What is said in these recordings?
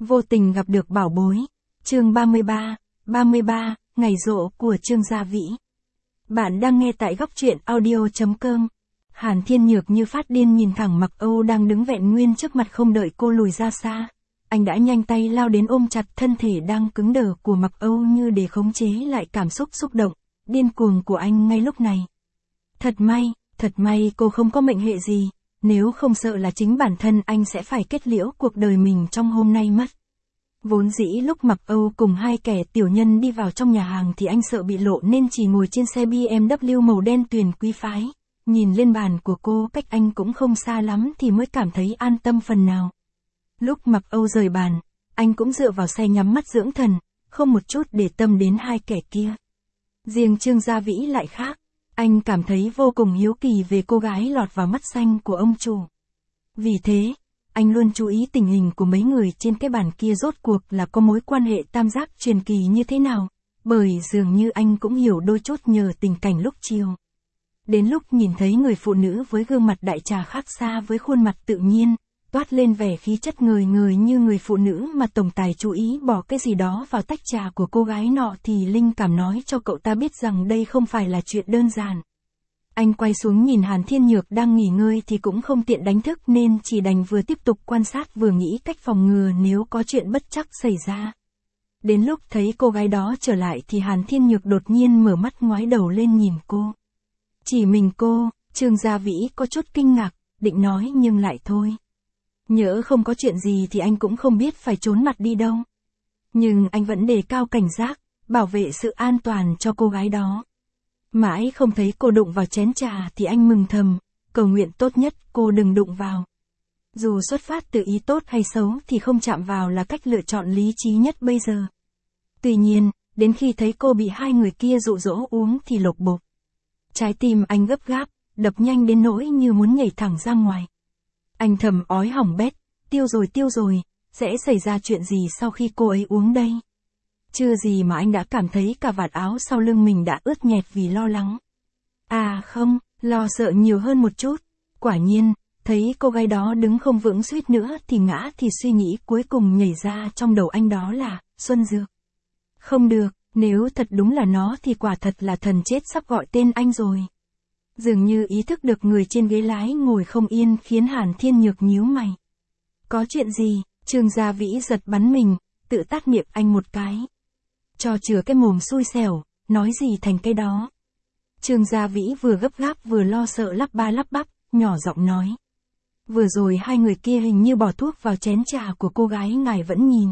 Vô tình gặp được bảo bối. Chương 33, ngày rỗ của Trương Gia Vĩ. Bạn đang nghe tại góc truyện audio.com. Hàn Thiên Nhược như phát điên nhìn thẳng Mặc Âu đang đứng vẹn nguyên trước mặt, không đợi cô lùi ra xa. Anh đã nhanh tay lao đến ôm chặt thân thể đang cứng đờ của Mặc Âu như để khống chế lại cảm xúc xúc động, điên cuồng của anh ngay lúc này. Thật may cô không có mệnh hệ gì, nếu không sợ là chính bản thân anh sẽ phải kết liễu cuộc đời mình trong hôm nay mất. Vốn dĩ lúc Mặc Âu cùng hai kẻ tiểu nhân đi vào trong nhà hàng thì anh sợ bị lộ nên chỉ ngồi trên xe BMW màu đen tuyền quý phái. Nhìn lên bàn của cô cách anh cũng không xa lắm thì mới cảm thấy an tâm phần nào. Lúc Mặc Âu rời bàn, anh cũng dựa vào xe nhắm mắt dưỡng thần, không một chút để tâm đến hai kẻ kia. Riêng Trương Gia Vĩ lại khác, anh cảm thấy vô cùng hiếu kỳ về cô gái lọt vào mắt xanh của ông chủ. Vì thế, anh luôn chú ý tình hình của mấy người trên cái bàn kia rốt cuộc là có mối quan hệ tam giác truyền kỳ như thế nào, bởi dường như anh cũng hiểu đôi chút nhờ tình cảnh lúc chiều. Đến lúc nhìn thấy người phụ nữ với gương mặt đại trà khác xa với khuôn mặt tự nhiên, toát lên vẻ khí chất ngời ngời như người phụ nữ mà tổng tài chú ý bỏ cái gì đó vào tách trà của cô gái nọ thì linh cảm nói cho cậu ta biết rằng đây không phải là chuyện đơn giản. Anh quay xuống nhìn Hàn Thiên Nhược đang nghỉ ngơi thì cũng không tiện đánh thức nên chỉ đành vừa tiếp tục quan sát vừa nghĩ cách phòng ngừa nếu có chuyện bất trắc xảy ra. Đến lúc thấy cô gái đó trở lại thì Hàn Thiên Nhược đột nhiên mở mắt ngoái đầu lên nhìn cô. Chỉ mình cô, Trương Gia Vĩ có chút kinh ngạc, định nói nhưng lại thôi. Nhỡ không có chuyện gì thì anh cũng không biết phải trốn mặt đi đâu. Nhưng anh vẫn đề cao cảnh giác, bảo vệ sự an toàn cho cô gái đó. Mãi không thấy cô đụng vào chén trà thì anh mừng thầm, cầu nguyện tốt nhất cô đừng đụng vào. Dù xuất phát từ ý tốt hay xấu thì không chạm vào là cách lựa chọn lý trí nhất bây giờ. Tuy nhiên, đến khi thấy cô bị hai người kia dụ dỗ uống thì lột bột. Trái tim anh gấp gáp, đập nhanh đến nỗi như muốn nhảy thẳng ra ngoài. Anh thầm ói hỏng bét, tiêu rồi, sẽ xảy ra chuyện gì sau khi cô ấy uống đây? Chưa gì mà anh đã cảm thấy cả vạt áo sau lưng mình đã ướt nhẹp vì lo lắng. À không, lo sợ nhiều hơn một chút. Quả nhiên, thấy cô gái đó đứng không vững suýt nữa thì ngã thì suy nghĩ cuối cùng nhảy ra trong đầu anh đó là, Xuân Dược. Không được, nếu thật đúng là nó thì quả thật là thần chết sắp gọi tên anh rồi. Dường như ý thức được người trên ghế lái ngồi không yên khiến Hàn Thiên Nhược nhíu mày. Có chuyện gì? Trương Gia Vĩ giật bắn mình, tự tát miệng anh một cái. Cho chừa cái mồm xui xẻo, nói gì thành cái đó. Trương Gia Vĩ vừa gấp gáp vừa lo sợ lắp ba lắp bắp, nhỏ giọng nói. Vừa rồi hai người kia hình như bỏ thuốc vào chén trà của cô gái ngài vẫn nhìn.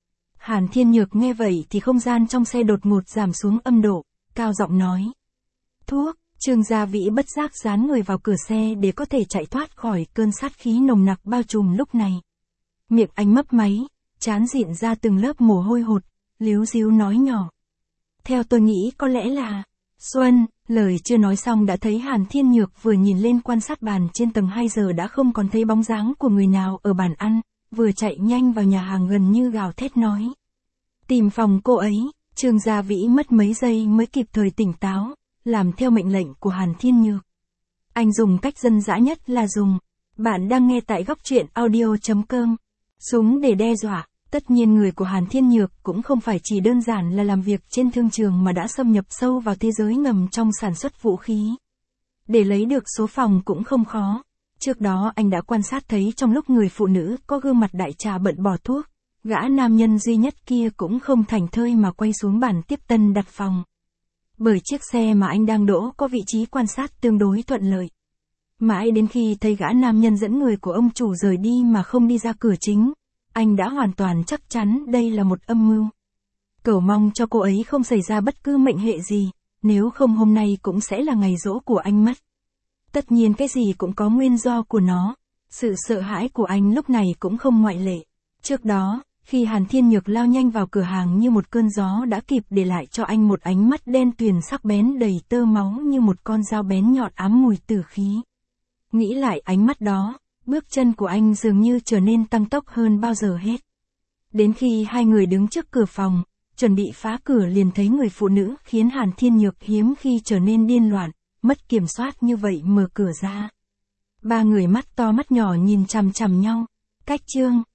Hàn Thiên Nhược nghe vậy thì không gian trong xe đột ngột giảm xuống âm độ, cao giọng nói. Thuốc, Trương Gia Vĩ bất giác dán người vào cửa xe để có thể chạy thoát khỏi cơn sát khí nồng nặc bao trùm lúc này. Miệng anh mấp máy, trán dịn ra từng lớp mồ hôi hột, líu ríu nói nhỏ. Theo tôi nghĩ có lẽ là, Xuân, lời chưa nói xong đã thấy Hàn Thiên Nhược vừa nhìn lên quan sát bàn trên tầng 2 giờ đã không còn thấy bóng dáng của người nào ở bàn ăn, vừa chạy nhanh vào nhà hàng gần như gào thét nói. Tìm phòng cô ấy, Trương Gia Vĩ mất mấy giây mới kịp thời tỉnh táo, làm theo mệnh lệnh của Hàn Thiên Nhược. Anh dùng cách dân dã nhất là dùng. Bạn đang nghe tại góc truyện audio.com. Súng để đe dọa. Tất nhiên người của Hàn Thiên Nhược cũng không phải chỉ đơn giản là làm việc trên thương trường mà đã xâm nhập sâu vào thế giới ngầm trong sản xuất vũ khí. Để lấy được số phòng cũng không khó. Trước đó anh đã quan sát thấy trong lúc người phụ nữ có gương mặt đại trà bận bỏ thuốc, gã nam nhân duy nhất kia cũng không thảnh thơi mà quay xuống bàn tiếp tân đặt phòng. Bởi chiếc xe mà anh đang đỗ có vị trí quan sát tương đối thuận lợi. Mãi đến khi thấy gã nam nhân dẫn người của ông chủ rời đi mà không đi ra cửa chính, anh đã hoàn toàn chắc chắn đây là một âm mưu. Cầu mong cho cô ấy không xảy ra bất cứ mệnh hệ gì, nếu không hôm nay cũng sẽ là ngày giỗ của anh mất. Tất nhiên cái gì cũng có nguyên do của nó, sự sợ hãi của anh lúc này cũng không ngoại lệ. Trước đó, khi Hàn Thiên Nhược lao nhanh vào cửa hàng như một cơn gió đã kịp để lại cho anh một ánh mắt đen tuyền sắc bén đầy tơ máu như một con dao bén nhọn ám mùi tử khí. Nghĩ lại ánh mắt đó, bước chân của anh dường như trở nên tăng tốc hơn bao giờ hết. Đến khi hai người đứng trước cửa phòng, chuẩn bị phá cửa liền thấy người phụ nữ khiến Hàn Thiên Nhược hiếm khi trở nên điên loạn, mất kiểm soát như vậy mở cửa ra. Ba người mắt to mắt nhỏ nhìn chằm chằm nhau. Cách Trương